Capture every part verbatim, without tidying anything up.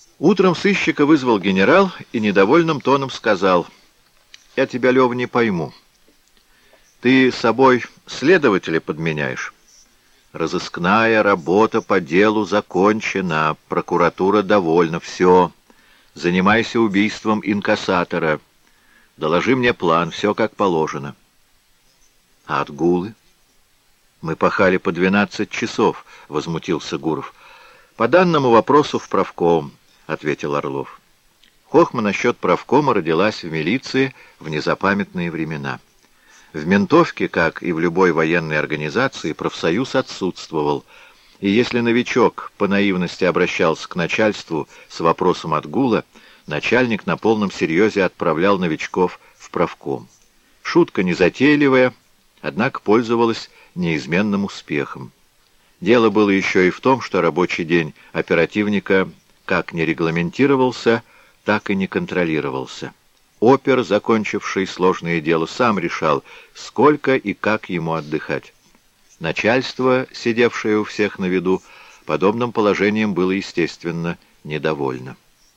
Утром сыщика вызвал генерал и недовольным тоном сказал: «Я тебя, Лёва, не пойму. Ты собой следователя подменяешь? Разыскная работа по делу закончена, прокуратура довольна, все. Занимайся убийством инкассатора. Доложи мне план, все как положено». «А отгулы?» «Мы пахали по двенадцать часов», — возмутился Гуров. «По данному вопросу в правком», — ответил Орлов. Хохма насчет правкома родилась в милиции в незапамятные времена. В ментовке, как и в любой военной организации, профсоюз отсутствовал, и если новичок по наивности обращался к начальству с вопросом отгула, начальник на полном серьезе отправлял новичков в правком. Шутка незатейливая, однако пользовалась неизменным успехом. Дело было еще и в том, что рабочий день оперативника как не регламентировался, так и не контролировался. Опер, закончивший сложное дело, сам решал, сколько и как ему отдыхать. Начальство, сидевшее у всех на виду, подобным положением было, естественно, недовольно.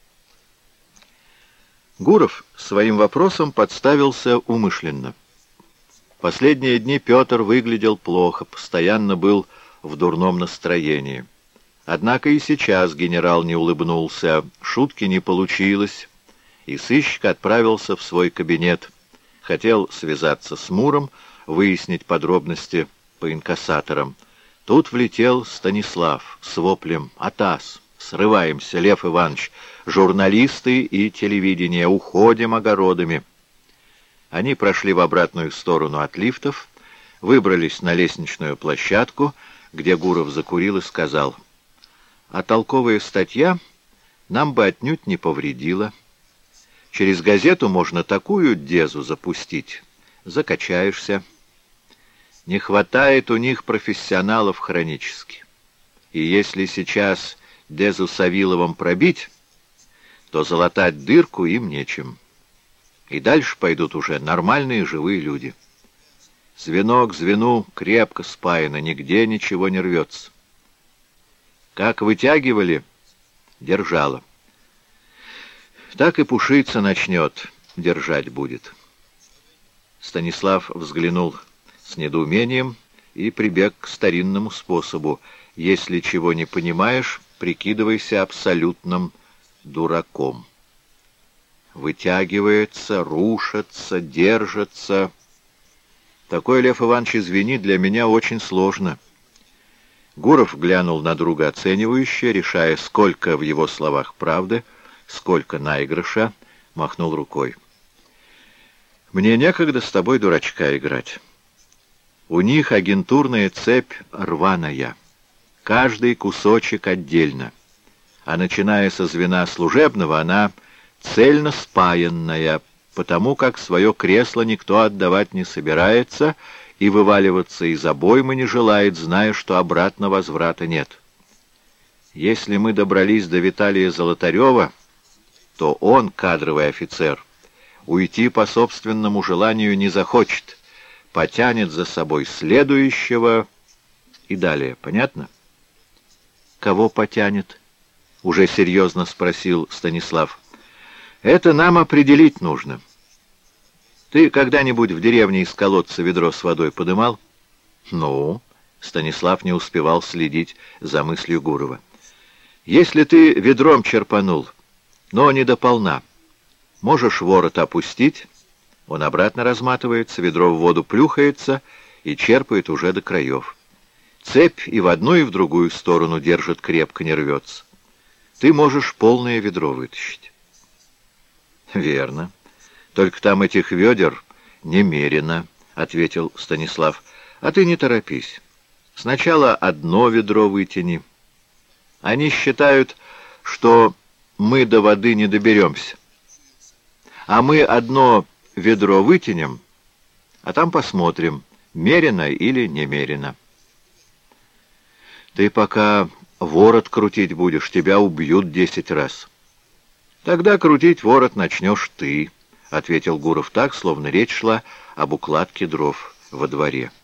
Гуров своим вопросом подставился умышленно. Последние дни Петр выглядел плохо, постоянно был в дурном настроении. Однако и сейчас генерал не улыбнулся, шутки не получилось, и сыщик отправился в свой кабинет. Хотел связаться с Муром, выяснить подробности по инкассаторам. Тут влетел Станислав с воплем: «Атас! Срываемся, Лев Иванович! Журналисты и телевидение! Уходим огородами!» Они прошли в обратную сторону от лифтов, выбрались на лестничную площадку, где Гуров закурил и сказал: «А толковая статья нам бы отнюдь не повредила. Через газету можно такую дезу запустить, закачаешься. Не хватает у них профессионалов хронически. И если сейчас дезу Савиловым пробить, то залатать дырку им нечем. И дальше пойдут уже нормальные живые люди. Звено к звену крепко спаяно, нигде ничего не рвется. Как вытягивали, держало. Так и пушиться начнет, держать будет». Станислав взглянул с недоумением и прибег к старинному способу: если чего не понимаешь, прикидывайся абсолютным дураком. Вытягивается, рушится, держится. Такой, Лев Иванович, извини, для меня очень сложно. Гуров глянул на друга оценивающе, решая, сколько в его словах правды, сколько наигрыша, махнул рукой. «Мне некогда с тобой дурачка играть. У них агентурная цепь рваная, каждый кусочек отдельно, а начиная со звена служебного, она цельно спаянная, потому как свое кресло никто отдавать не собирается и вываливаться из обоймы не желает, зная, что обратно возврата нет. Если мы добрались до Виталия Золотарева, то он, кадровый офицер, уйти по собственному желанию не захочет, потянет за собой следующего и далее. Понятно?» «Кого потянет?» — уже серьезно спросил Станислав. «Это нам определить нужно. Ты когда-нибудь в деревне из колодца ведро с водой подымал?» «Ну?» — Станислав не успевал следить за мыслью Гурова. «Если ты ведром черпанул, но не дополна, можешь ворот опустить, он обратно разматывается, ведро в воду плюхается и черпает уже до краев. Цепь и в одну, и в другую сторону держит крепко, не рвется. Ты можешь полное ведро вытащить». «Верно. Только там этих ведер немерено», — ответил Станислав. «А ты не торопись. Сначала одно ведро вытяни. Они считают, что мы до воды не доберемся. А мы одно ведро вытянем, а там посмотрим, мерено или немерено». «Ты пока ворот крутить будешь, тебя убьют десять раз». «Тогда крутить ворот начнешь ты», — ответил Гуров так, словно речь шла об укладке дров во дворе.